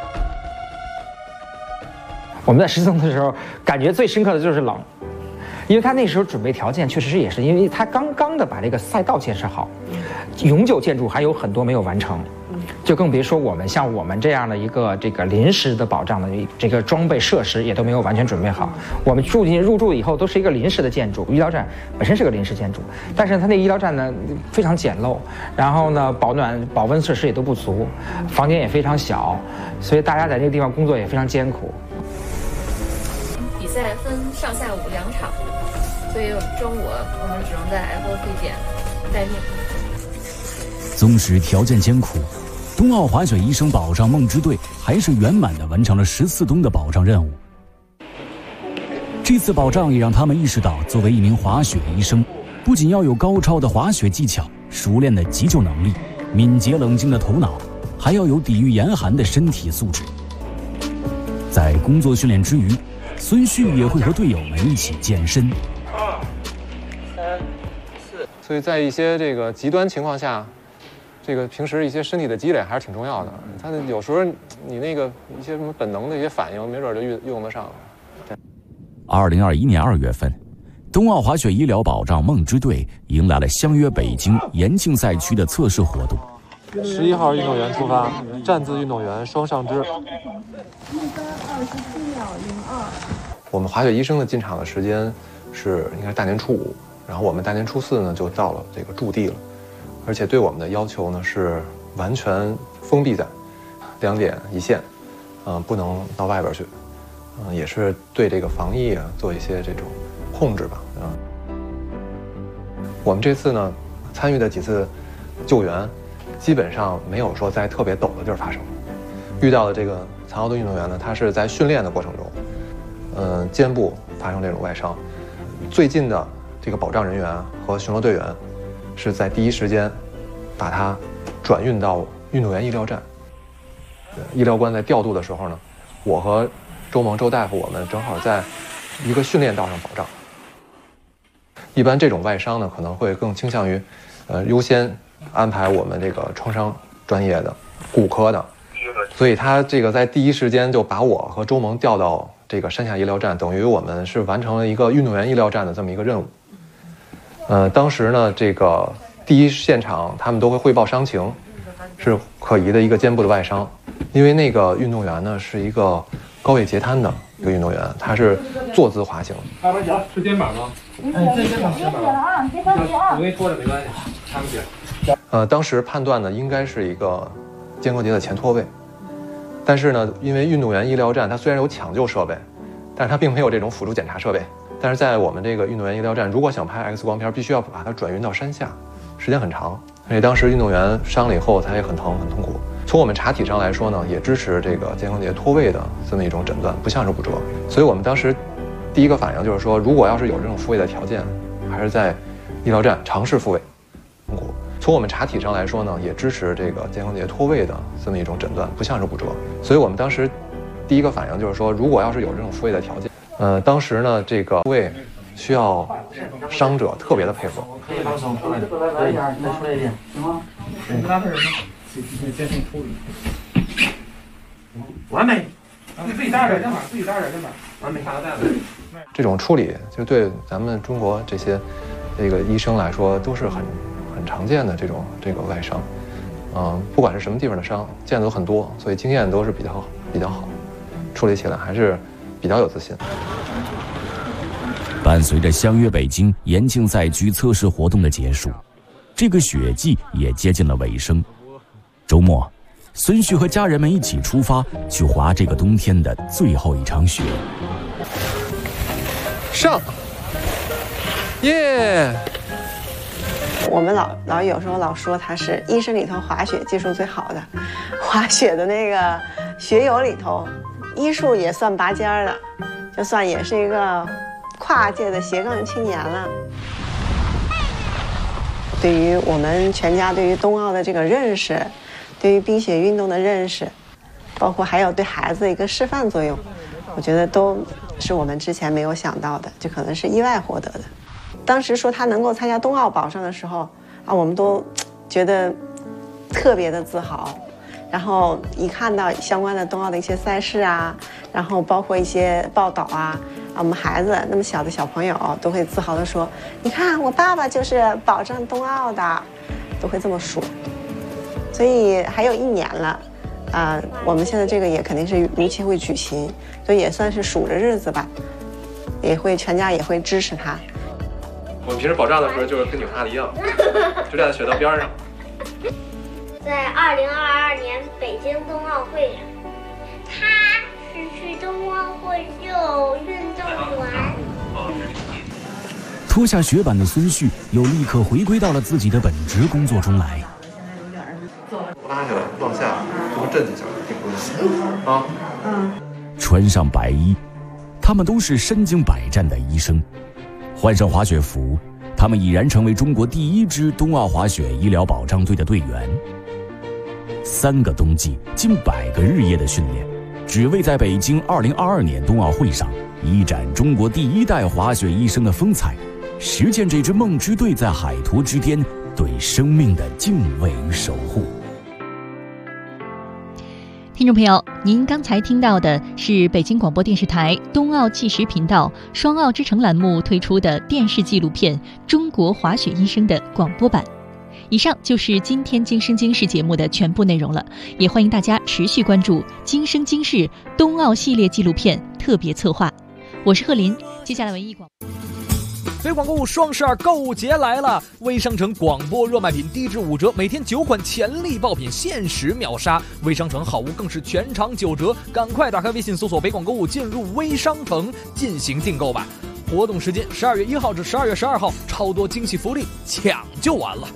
我们在14洞的时候，感觉最深刻的就是冷，因为他那时候准备条件确实是也是，因为他刚刚的把这个赛道建设好，永久建筑还有很多没有完成，就更别说像我们这样的一个这个临时的保障的这个装备设施也都没有完全准备好。我们入住以后都是一个临时的建筑，医疗站本身是个临时建筑，但是它那医疗站呢非常简陋，然后呢保暖保温设施也都不足，房间也非常小，所以大家在那个地方工作也非常艰苦。 比赛分上下午2场，所以中午我们只能在 FOC 点待命。 纵使条件艰苦，冬奥滑雪医生保障梦之队还是圆满地完成了14冬的保障任务。这次保障也让他们意识到，作为一名滑雪医生，不仅要有高超的滑雪技巧、熟练的急救能力、敏捷冷静的头脑，还要有抵御严寒的身体素质。在工作训练之余，孙旭也会和队友们一起健身。 所以在一些这个极端情况下，这个平时一些身体的积累还是挺重要的。他有时候你那个一些什么本能的一些反应，没准就用得上。 2021年2月份，冬奥滑雪医疗保障梦之队迎来了相约北京延庆赛区的测试活动。 11号运动员出发，站姿运动员双上肢。我们滑雪医生的进场的时间是应该大年初5，然后我们大年初4呢就到了这个驻地了，而且对我们的要求呢是完全封闭在2点一线，不能到外边去，也是对这个防疫啊做一些这种控制吧，我们这次呢参与的几次救援，基本上没有说在特别陡的地儿发生。遇到的这个残奥的运动员呢，他是在训练的过程中，肩部发生这种外伤，最近的这个保障人员和巡逻队员是在第一时间把他转运到运动员医疗站。医疗官在调度的时候呢，我和周大夫我们正好在一个训练道上保障。一般这种外伤呢，可能会更倾向于优先安排我们这个创伤专业的骨科的，所以他这个在第一时间就把我和周萌调到这个山下医疗站，等于我们是完成了一个运动员医疗站的这么一个任务。当时呢，这个第一现场他们都会汇报伤情，是可疑的一个肩部的外伤，因为那个运动员呢是一个高位截瘫的一个运动员，他是坐姿滑行。 大板脚是肩膀吗？这肩膀啊，我给你拖着没关系，看不见。 当时判断呢应该是一个肩关节的前脱位，但是呢，因为运动员医疗站它虽然有抢救设备，但是它并没有这种辅助检查设备。但是在我们这个运动员医疗站，如果想拍 X 光片，必须要把它转运到山下，时间很长。所以当时运动员伤了以后，他也很疼很痛苦。从我们查体上来说呢，也支持这个肩关节脱位的这么一种诊断，不像是骨折。所以我们当时第一个反应就是说，如果要是有这种复位的条件，还是在医疗站尝试复位。从我们查体上来说呢，也支持这个肩关节脱位的这么一种诊断，不像是骨折。所以我们当时第一个反应就是说，如果要是有这种复位的条件，当时呢这个复位需要伤者特别的配合。可以放松，出来一下，再出来一点，行吗？你拉他人吗？先处理。完美。自己搭点肩膀，自己搭点肩膀，完美。这种处理就对咱们中国这些这个医生来说都是很常见的这个外伤，不管是什么地方的伤，见的都很多，所以经验都是比较好，处理起来还是比较有自信。 伴随着相约北京延庆赛区测试活动的结束，这个雪季也接近了尾声。周末，孙旭和家人们一起出发去滑这个冬天的最后一场雪。 上，耶！ 我们老有时候老说他是医生里头滑雪技术最好的，滑雪的那个雪友里头，医术也算拔尖的，就算也是一个跨界的斜杠青年了。对于我们全家对于冬奥的这个认识，对于冰雪运动的认识，包括还有对孩子的一个示范作用，我觉得都是我们之前没有想到的，就可能是意外获得的。当时说他能够参加冬奥保障的时候啊，我们都觉得特别的自豪。 然后一看到相关的冬奥的一些赛事啊，然后包括一些报道啊，我们孩子那么小的小朋友都会自豪地说：“你看，我爸爸就是保证冬奥的。”都会这么说。所以还有1年了，我们现在这个也肯定是如期会举行，所以也算是数着日子吧，也会全家也会支持他。 我们平时保障的时候就是跟女孩子一样，就站在雪道边上。 在2022年北京冬奥会上，他是去冬奥会就运动员。 脱下雪板的孙旭又立刻回归到了自己的本职工作中来。 拉下来往下，就能震几下，挺不容易啊。 穿上白衣，他们都是身经百战的医生。换上滑雪服，他们已然成为中国第1支冬奥滑雪医疗保障队的队员。3个冬季，近100个日夜的训练，只为在北京2022年冬奥会上一展中国第1代滑雪医生的风采，实践这支梦之队在海坨之巅对生命的敬畏与守护。 听众朋友，您刚才听到的是北京广播电视台冬奥纪实频道双奥之城栏目推出的电视纪录片《中国滑雪医生》的广播版。以上就是今天今生今世节目的全部内容了，也欢迎大家持续关注今生今世冬奥系列纪录片特别策划。我是贺林，接下来文艺广北广购物双12购物节来了，微商城广播热卖品低至5折，每天9款潜力爆品限时秒杀，微商城好物更是全场9折，赶快打开微信搜索北广购物，进入微商城进行订购吧。活动时间12月1号至12月12号，超多惊喜福利，抢就完了。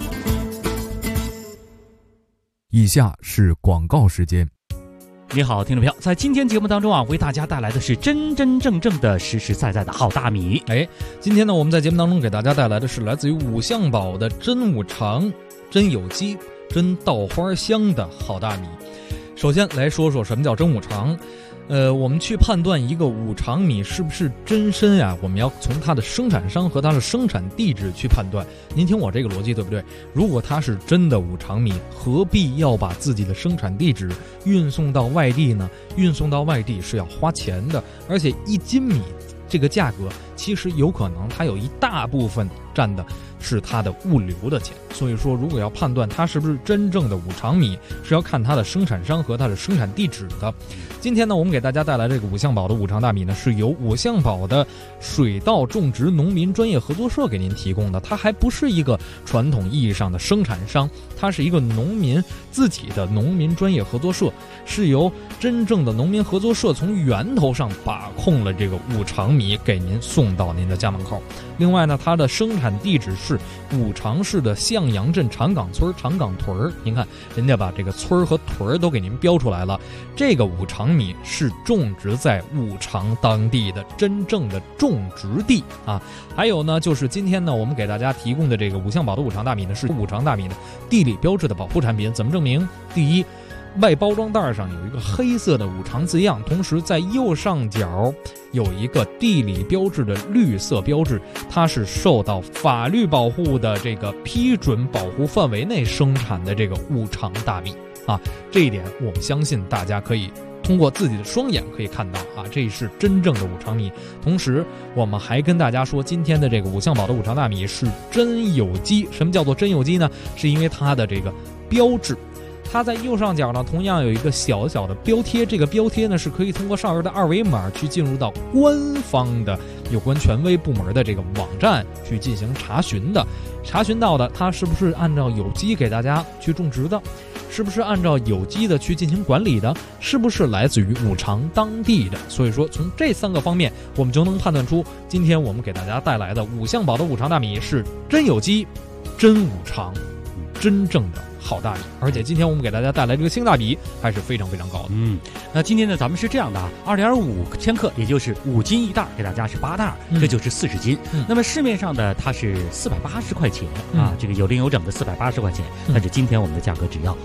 以下是广告时间。 你好，听众朋友，在今天节目当中啊，为大家带来的是真真正正的实实在在的好大米。 今天呢，我们在节目当中给大家带来的是来自于五香宝的真五常、真有机、真稻花香的好大米。首先来说说什么叫真五常。我们去判断一个五常米是不是真参呀，我们要从它的生产商和它的生产地址去判断。您听我这个逻辑对不对？如果它是真的五常米，何必要把自己的生产地址运送到外地呢？运送到外地是要花钱的，而且1斤米这个价格其实有可能它有一大部分占的是它的物流的钱。所以说如果要判断它是不是真正的五常米，是要看它的生产商和它的生产地址的。今天呢，我们给大家带来这个五香宝的五常大米呢，是由五香宝的水稻种植农民专业合作社给您提供的。它还不是一个传统意义上的生产商，它是一个农民自己的农民专业合作社，是由真正的农民合作社从源头上把控了这个五常米，给您送到您的家门口。另外呢，它的生产地址是五常市的向阳镇长岗村长岗屯儿。您看，人家把这个村儿和屯儿都给您标出来了。这个五常米是种植在五常当地的真正的种植地啊。还有呢，就是今天呢，我们给大家提供的这个五香宝的五常大米呢，是五常大米的地理标志的保护产品。怎么证明？第一，外包装袋上有一个黑色的五常字样，同时在右上角有一个地理标志的绿色标志，它是受到法律保护的这个批准保护范围内生产的这个五常大米啊。这一点我们相信大家可以通过自己的双眼可以看到啊，这是真正的五常米。同时我们还跟大家说，今天的这个五香宝的五常大米是真有机。什么叫做真有机呢？是因为它的这个标志，它在右上角呢，同样有一个小小的标贴，这个标贴呢是可以通过上边的2维码去进入到官方的有关权威部门的这个网站去进行查询的。查询到的它是不是按照有机给大家去种植的，是不是按照有机的去进行管理的，是不是来自于五常当地的。所以说从这3个方面我们就能判断出，今天我们给大家带来的五香宝的五常大米是真有机、真五常、真正的好大米。而且今天我们给大家带来这个性价比还是非常非常高的。 那今天呢，咱们是这样的啊，2.5千克，也就是5斤一袋，给大家是8袋，这就是40斤。那么市面上的它是480块钱啊，这个有零有整的480块钱，但是今天我们的价格只要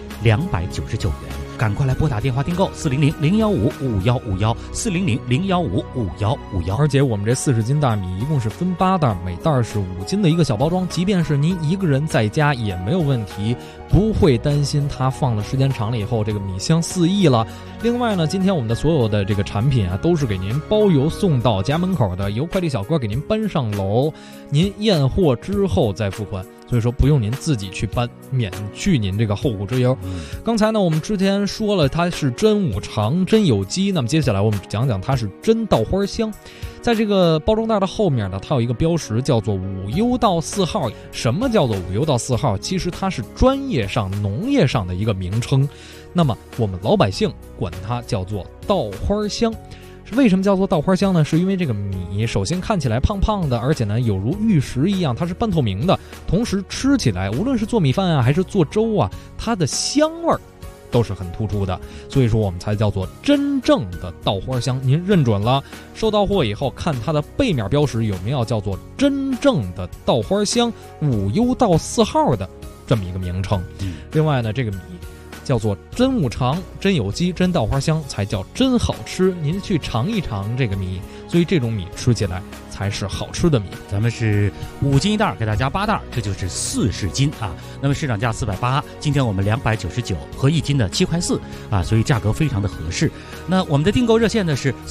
299元。赶快来拨打电话订购400-015-5151，400-015-5151。 而且我们这40斤大米一共是分8袋，每袋是5斤的一个小包装，即便是您一个人在家也没有问题，不都会担心它放的时间长了以后，这个米香四溢了。另外呢，今天我们的所有的这个产品啊，都是给您包邮送到家门口的，由快递小哥给您搬上楼，您验货之后再付款。所以说不用您自己去搬，免去您这个后顾之忧。刚才呢，我们之前说了它是真五常、真有机，那么接下来我们讲讲它是真稻花香。在这个包装袋的后面呢，它有一个标识叫做5优稻4号。什么叫做5优稻4号？其实它是专业上、农业上的一个名称。那么我们老百姓管它叫做稻花香。为什么叫做稻花香呢？是因为这个米首先看起来胖胖的，而且呢有如玉石一样，它是半透明的，同时吃起来无论是做米饭啊还是做粥啊，它的香味儿都是很突出的，所以说我们才叫做真正的稻花香。您认准了，收到货以后看它的背面标识有没有叫做真正的稻花香5优稻4号的这么一个名称。另外呢，这个米叫做真五常、真有机、真稻花香，才叫真好吃。您去尝一尝这个米，所以这种米吃起来才是好吃的米。 咱们是5斤一袋，给大家8袋，这就是40斤啊。那么市场价480，今天我们299，和1斤的7块4啊，所以价格非常的合适。那我们的订购热线呢是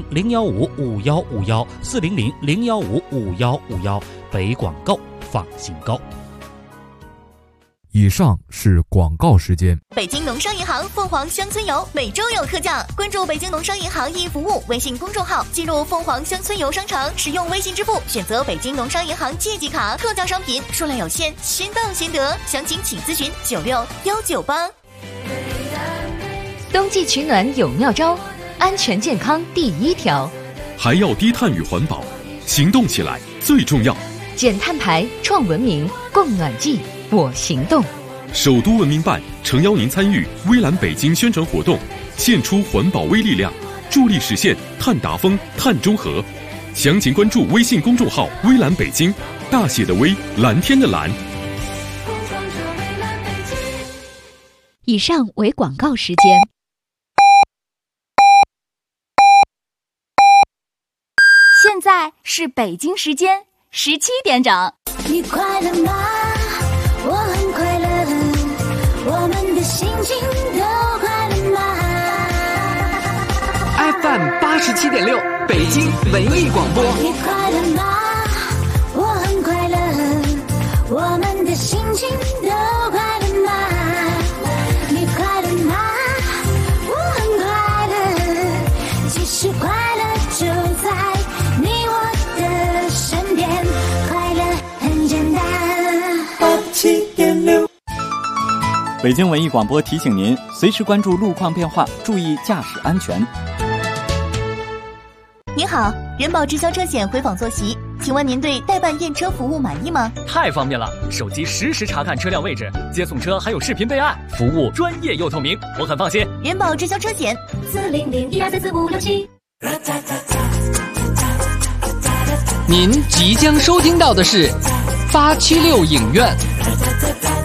400-015-5151，400-015-5151，北广购放心购。 以上是广告时间。 北京农商银行凤凰乡村游每周有特价，关注北京农商银行易服务微信公众号，进入凤凰乡村游商城，使用微信支付，选择北京农商银行借记卡，特价商品数量有限，先到先得，详情请咨询96198。 冬季取暖有妙招，安全健康第一条， 还要低碳与环保，行动起来最重要。 减碳排，创文明，供暖季，我行动。 首都文明办诚邀您参与微蓝北京宣传活动，献出环保微力量，助力实现碳达峰、碳中和。详情关注微信公众号微蓝北京，大写的微，蓝天的蓝。 以上为广告时间。 现在是北京时间17点整。 你快乐吗？我很快乐，我们的心情都快乐吗 ？FM 87.6，北京文艺广播。 你快乐吗？我很快乐，我们的心情都快乐吗？你快乐吗？我很快乐，其实快乐就在你我的身边，快乐很简单。87.6。 北京文艺广播提醒您，随时关注路况变化，注意驾驶安全。 您好，人保直销车险回访坐席，请问您对代办验车服务满意吗？ 太方便了，手机实时查看车辆位置，接送车还有视频备案，服务专业又透明，我很放心。 人保直销车险400-1234567。 您即将收听到的是876影院。